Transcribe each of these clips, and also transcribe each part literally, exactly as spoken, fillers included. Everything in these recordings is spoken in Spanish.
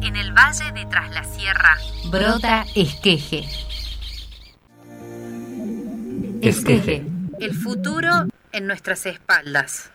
En el valle de Tras la Sierra brota Esqueje. Esqueje. El futuro en nuestras espaldas.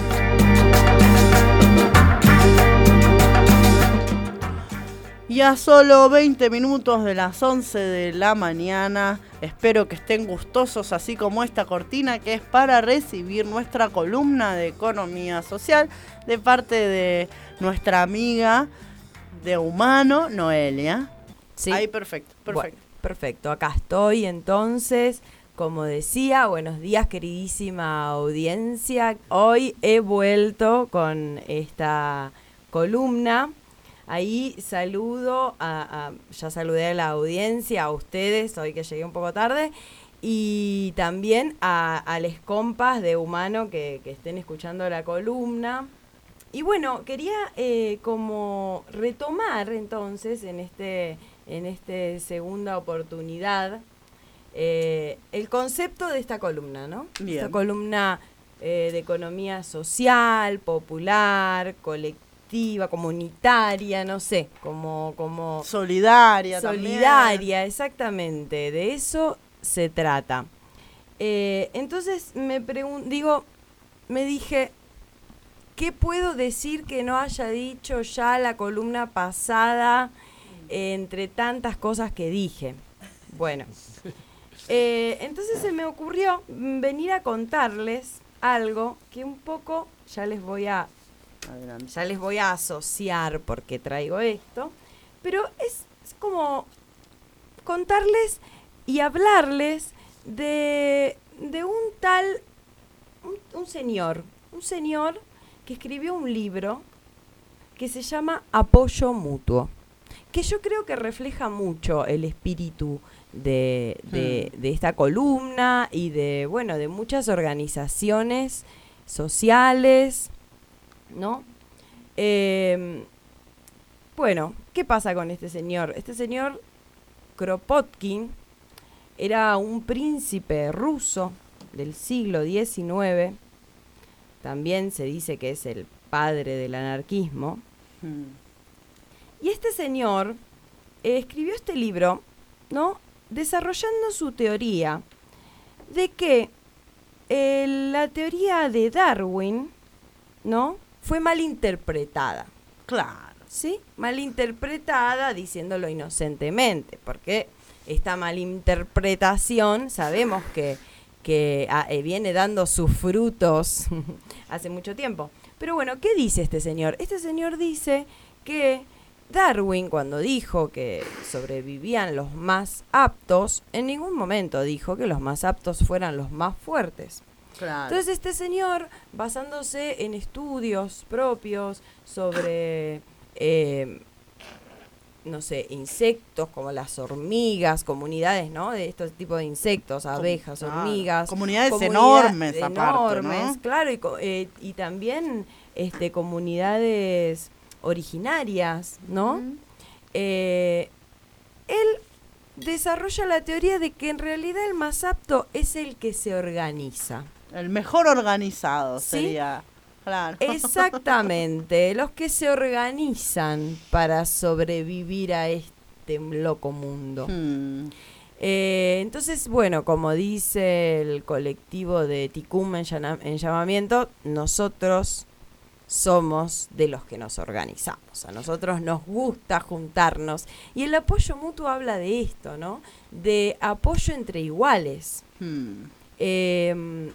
Y a solo veinte minutos de las once de la mañana, espero que estén gustosos así como esta cortina que es para recibir nuestra columna de economía social de parte de nuestra amiga de Humano, Noelia. Sí. Ahí, perfecto, perfecto. Bueno, perfecto, acá estoy entonces. Como decía, buenos días queridísima audiencia. Hoy he vuelto con esta columna. Ahí saludo, a, a, ya saludé a la audiencia, a ustedes, hoy que llegué un poco tarde, y también a, a les compas de Humano que, que estén escuchando la columna. Y bueno, quería eh, como retomar entonces en este en esta segunda oportunidad eh, el concepto de esta columna, ¿no? Bien. Esta columna eh, de economía social, popular, colectiva, comunitaria, no sé, como como solidaria, solidaria, también. Exactamente, de eso se trata. Eh, entonces me pregun- digo, me dije, ¿qué puedo decir que no haya dicho ya la columna pasada eh, entre tantas cosas que dije? Bueno, eh, entonces se me ocurrió venir a contarles algo que un poco ya les voy a Adelante. Ya les voy a asociar porque traigo esto, pero es, es como contarles y hablarles de, de un tal, un, un señor, un señor que escribió un libro que se llama Apoyo Mutuo, que yo creo que refleja mucho el espíritu de, de, Hmm. de esta columna y de, bueno, de muchas organizaciones sociales, ¿no? Eh, bueno, ¿qué pasa con este señor? Este señor Kropotkin era un príncipe ruso del siglo diecinueve. También se dice que es el padre del anarquismo. Hmm. Y este señor eh, escribió este libro, ¿no? Desarrollando su teoría de que eh, la teoría de Darwin, ¿no? Fue mal interpretada. Claro. ¿Sí? Mal interpretada, diciéndolo inocentemente, porque esta malinterpretación sabemos que, que ah, eh, viene dando sus frutos hace mucho tiempo. Pero bueno, ¿qué dice este señor? Este señor dice que Darwin, cuando dijo que sobrevivían los más aptos, en ningún momento dijo que los más aptos fueran los más fuertes. Claro. Entonces este señor, basándose en estudios propios sobre, eh, no sé, insectos como las hormigas, comunidades, ¿no? De estos tipos de insectos, abejas, claro. hormigas. Comunidades comunidad- enormes, aparte, enormes, ¿no? claro, y, co- eh, y también este, comunidades originarias, ¿no? Mm. Eh, él desarrolla la teoría de que en realidad el más apto es el que se organiza. El mejor organizado ¿Sí? sería. Claro. Exactamente, los que se organizan para sobrevivir a este loco mundo. Hmm. Eh, entonces, bueno, como dice el colectivo de Ticum en, llana- en llamamiento, nosotros somos de los que nos organizamos. A nosotros nos gusta juntarnos. Y el apoyo mutuo habla de esto, ¿no? De apoyo entre iguales. Hmm. Eh,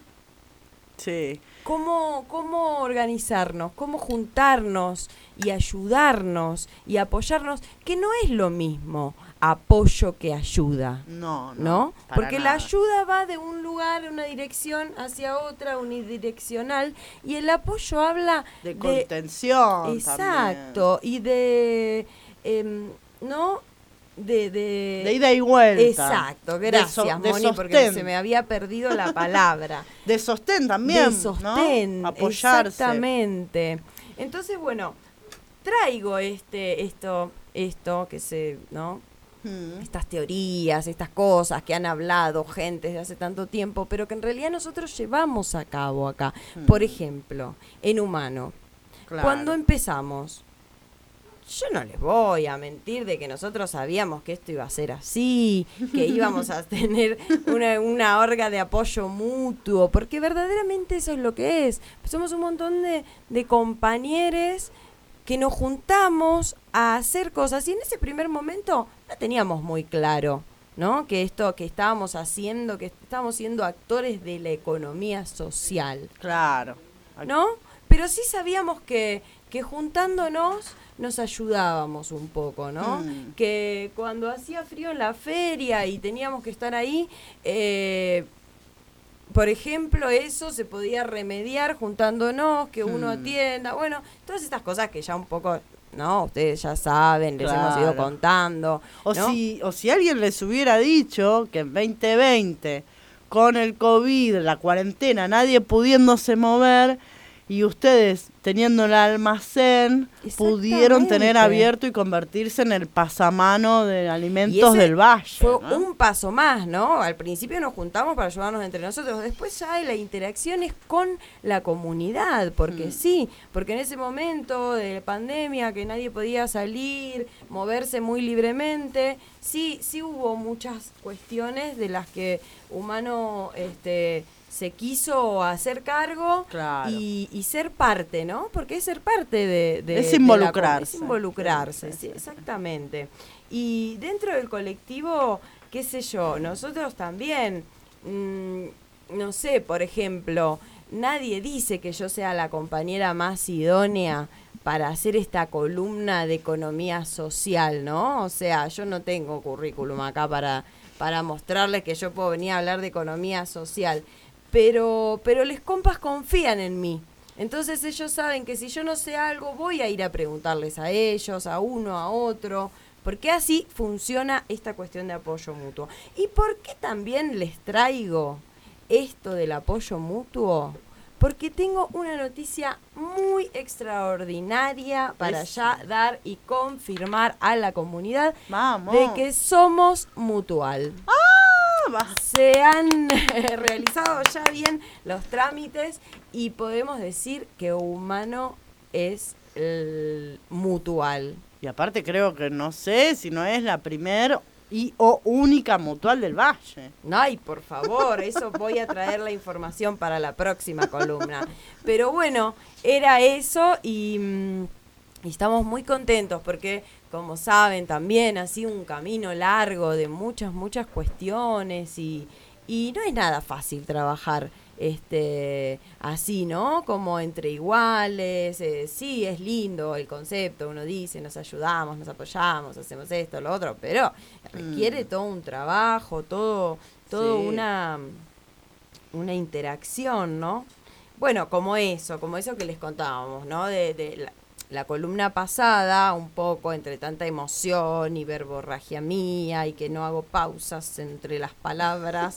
Sí. ¿Cómo, cómo organizarnos, cómo juntarnos y ayudarnos y apoyarnos? Que no es lo mismo apoyo que ayuda, No, no. ¿no? para Porque nada. la ayuda va de un lugar, una dirección, hacia otra, unidireccional, y el apoyo habla De contención. exacto, y de, em, ¿no? De, de, también. De ida y vuelta. Exacto, De gracias, so- de Moni, porque sostén. se me había perdido la palabra. De sostén también. De sostén, ¿no? Apoyarse. exactamente. Entonces, bueno, traigo este, esto, esto que se, ¿no? Hmm. Estas teorías, estas cosas que han hablado gente desde hace tanto tiempo, pero que en realidad nosotros llevamos a cabo acá. Hmm. Por ejemplo, en Humano, Claro. cuando empezamos, yo no les voy a mentir de que nosotros sabíamos que esto iba a ser así, que íbamos a tener una, una orga de apoyo mutuo, porque verdaderamente eso es lo que es. Somos un montón de, de compañeros que nos juntamos a hacer cosas y en ese primer momento no teníamos muy claro, ¿no? Que esto que estábamos haciendo, que estábamos siendo actores de la economía social. Claro. ¿No? Pero sí sabíamos que, que juntándonos nos ayudábamos un poco, ¿no? Mm. Que cuando hacía frío en la feria y teníamos que estar ahí, eh, por ejemplo, eso se podía remediar juntándonos, que uno Mm. atienda, bueno, todas estas cosas que ya un poco, ¿no? Ustedes ya saben, les hemos Claro. ido contando. O, ¿no? si, o si alguien les hubiera dicho que en veinte veinte, con el COVID, la cuarentena, nadie pudiéndose mover y ustedes teniendo el almacén, pudieron tener Exactamente. abierto y convertirse en el pasamano de Y alimentos ese del valle. Fue ¿no? un paso más, ¿no? Al principio nos juntamos para ayudarnos entre nosotros, después ya la interacción es con la comunidad, porque Mm. sí, porque en ese momento de pandemia que nadie podía salir, moverse muy libremente, sí, sí hubo muchas cuestiones de las que Humano este, se quiso hacer cargo Claro. y, y ser parte, ¿no? Porque es ser parte de... de Es de la involucrarse. com- es involucrarse, Sí, sí, sí, sí. exactamente. Y dentro del colectivo, qué sé yo, nosotros también, mm, no sé, por ejemplo, nadie dice que yo sea la compañera más idónea para hacer esta columna de economía social, ¿no? O sea, yo no tengo currículum acá para, para mostrarles que yo puedo venir a hablar de economía social, pero, pero les compas confían en mí. Entonces ellos saben que si yo no sé algo, voy a ir a preguntarles a ellos, a uno, a otro, porque así funciona esta cuestión de apoyo mutuo. ¿Y por qué también les traigo esto del apoyo mutuo? Porque tengo una noticia muy extraordinaria para Eso. ya dar y confirmar a la comunidad Vamos. de que somos mutual. Ah, va. Se han realizado ya bien los trámites y podemos decir que Humano es el mutual. Y aparte creo que no sé si no es la primer y o única mutual del valle. Ay, por favor, eso voy a traer la información para la próxima columna. Pero bueno, era eso y, mm, y estamos muy contentos porque, como saben, también ha sido un camino largo de muchas, muchas cuestiones y, y no es nada fácil trabajar este así, ¿no? Como entre iguales. Eh, sí, es lindo el concepto, uno dice, nos ayudamos, nos apoyamos, hacemos esto, lo otro, pero requiere Mm. todo un trabajo, todo, todo Sí. una, una interacción, ¿no? Bueno, como eso, como eso que les contábamos, ¿no? De, de la, la columna pasada, un poco entre tanta emoción y verborragia mía y que no hago pausas entre las palabras,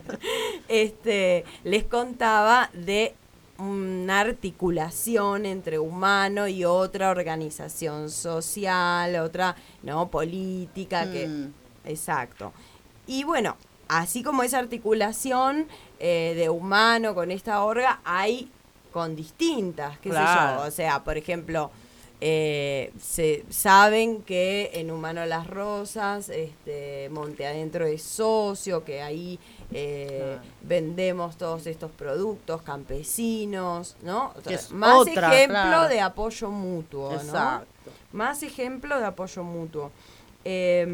este, les contaba de una articulación entre Humano y otra organización social, otra, ¿no? Política, que... Mm. Exacto. Y bueno, así como esa articulación eh, de Humano con esta orga, hay con distintas, qué Claro. sé yo. O sea, por ejemplo, eh, se saben que en Humano Las Rosas, este, Monte Adentro es socio, que ahí eh, Claro. vendemos todos estos productos campesinos, ¿no? O sea, Que es más otra, ejemplo claro. de apoyo mutuo, ¿no? Exacto. Más ejemplo de apoyo mutuo. Eh,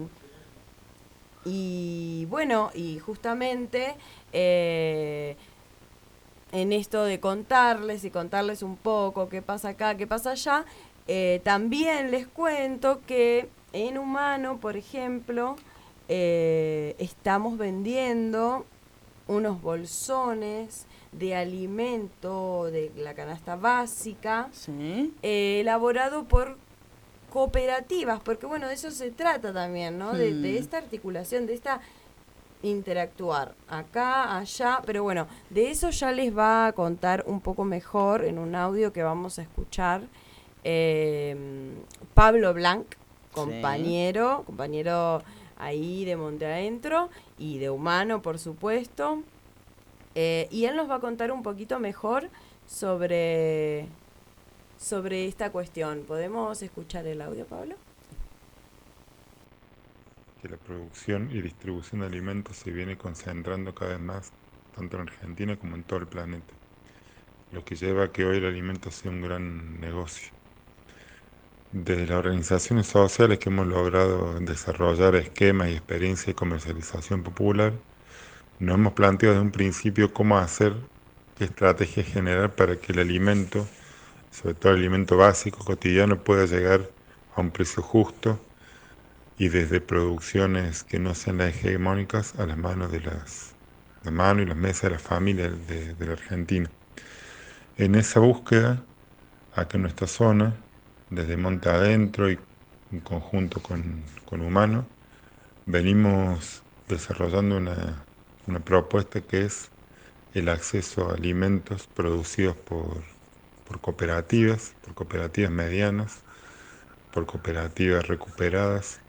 y bueno, y justamente eh, en esto de contarles y contarles un poco qué pasa acá, qué pasa allá, eh, también les cuento que en Humano, por ejemplo, eh, estamos vendiendo unos bolsones de alimento de la canasta básica, Sí. eh, elaborado por cooperativas, porque bueno, de eso se trata también, ¿no? De, de Hmm. esta articulación, de esta interactuar acá, allá, pero bueno, de eso ya les va a contar un poco mejor en un audio que vamos a escuchar eh, Pablo Blanc, compañero, compañero ahí de Monte Adentro y de Humano, por supuesto, eh, y él nos va a contar un poquito mejor sobre sobre esta cuestión. ¿Podemos escuchar el audio, Pablo? Que la producción y distribución de alimentos se viene concentrando cada vez más, tanto en Argentina como en todo el planeta, lo que lleva a que hoy el alimento sea un gran negocio. Desde las organizaciones sociales que hemos logrado desarrollar esquemas y experiencias de comercialización popular, nos hemos planteado desde un principio cómo hacer, qué estrategia generar para que el alimento, sobre todo el alimento básico, cotidiano, pueda llegar a un precio justo y desde producciones que no sean las hegemónicas a las manos de las, las manos y las mesas de las familias de, de la Argentina. En esa búsqueda, acá en nuestra zona, desde Monte Adentro y en conjunto con, con Humano, venimos desarrollando una, una propuesta que es el acceso a alimentos producidos por, por cooperativas, por cooperativas medianas, por cooperativas recuperadas,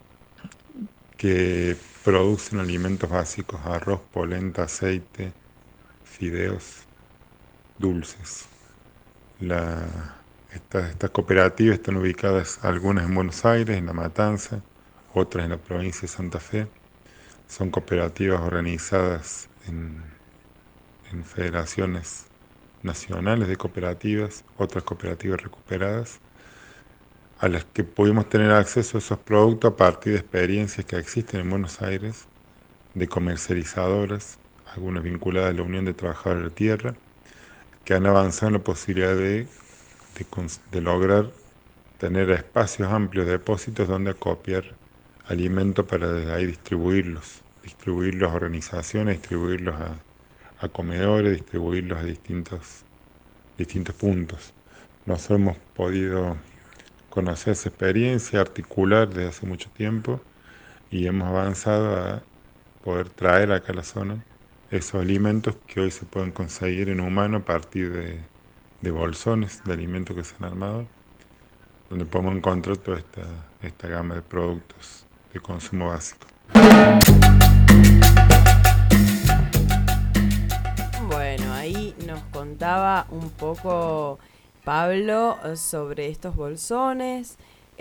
que producen alimentos básicos, arroz, polenta, aceite, fideos, dulces. La, estas, estas cooperativas están ubicadas algunas en Buenos Aires, en La Matanza, otras en la provincia de Santa Fe. Son cooperativas organizadas en, en federaciones nacionales de cooperativas, otras cooperativas recuperadas, a las que pudimos tener acceso a esos productos a partir de experiencias que existen en Buenos Aires, de comercializadoras, algunas vinculadas a la Unión de Trabajadores de la Tierra, que han avanzado en la posibilidad de, de, de lograr tener espacios amplios de depósitos donde acopiar alimentos para desde ahí distribuirlos, distribuirlos a organizaciones, distribuirlos a, a comedores, distribuirlos a distintos, distintos puntos. Nosotros hemos podido conocer esa experiencia, articular desde hace mucho tiempo y hemos avanzado a poder traer acá a la zona esos alimentos que hoy se pueden conseguir en Humano a partir de, de bolsones de alimentos que se han armado, donde podemos encontrar toda esta, esta gama de productos de consumo básico. Bueno, ahí nos contaba un poco Pablo sobre estos bolsones,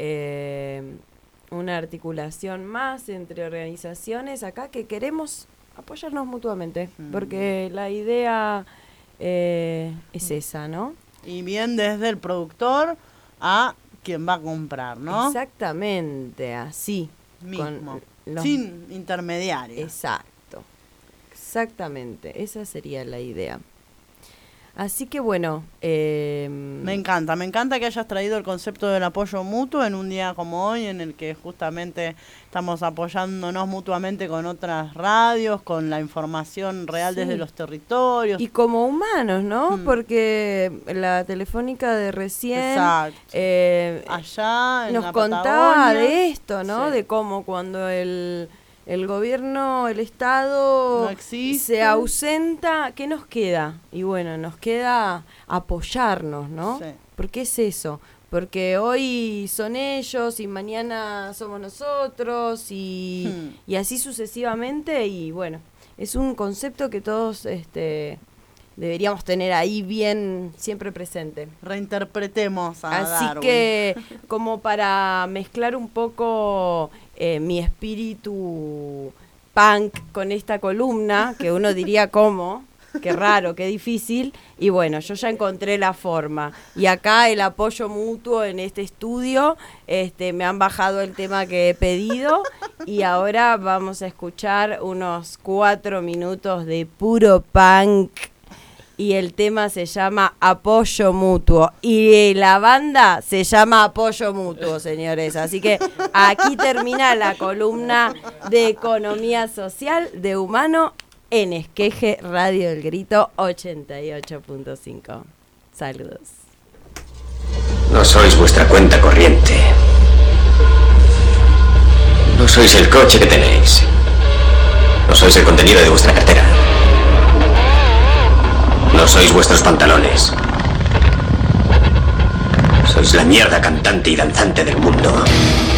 eh, una articulación más entre organizaciones acá que queremos apoyarnos mutuamente, mm. porque la idea eh, es esa, ¿no? Y bien desde el productor a quien va a comprar, ¿no? Exactamente, así. Mismo, con los... sin intermediarios. Exacto, exactamente, esa sería la idea. Así que bueno, eh, me encanta, me encanta que hayas traído el concepto del apoyo mutuo en un día como hoy, en el que justamente estamos apoyándonos mutuamente con otras radios, con la información real sí. desde los territorios. Y como humanos, ¿no? Hmm. Porque la telefónica de recién eh, allá en nos la contaba Patagonia. de esto, ¿no? Sí. De cómo cuando el... El gobierno, el Estado no se ausenta, ¿qué nos queda? Y bueno, nos queda apoyarnos, ¿no? Sí. ¿Por qué es eso? Porque hoy son ellos y mañana somos nosotros y, hmm. y así sucesivamente. Y bueno, es un concepto que todos este, deberíamos tener ahí bien siempre presente. Reinterpretemos a Así Darwin. Que como para mezclar un poco... Eh, mi espíritu punk con esta columna, que uno diría cómo, qué raro, qué difícil, y bueno, yo ya encontré la forma, y acá el apoyo mutuo en este estudio, este, me han bajado el tema que he pedido, y ahora vamos a escuchar unos cuatro minutos de puro punk, y el tema se llama Apoyo Mutuo. Y la banda se llama Apoyo Mutuo, señores. Así que aquí termina la columna de Economía Social de Humano en Esqueje Radio El Grito ochenta y ocho punto cinco. Saludos. No sois vuestra cuenta corriente. No sois el coche que tenéis. No sois el contenido de vuestra cartera. No sois vuestros pantalones. Sois la mierda cantante y danzante del mundo.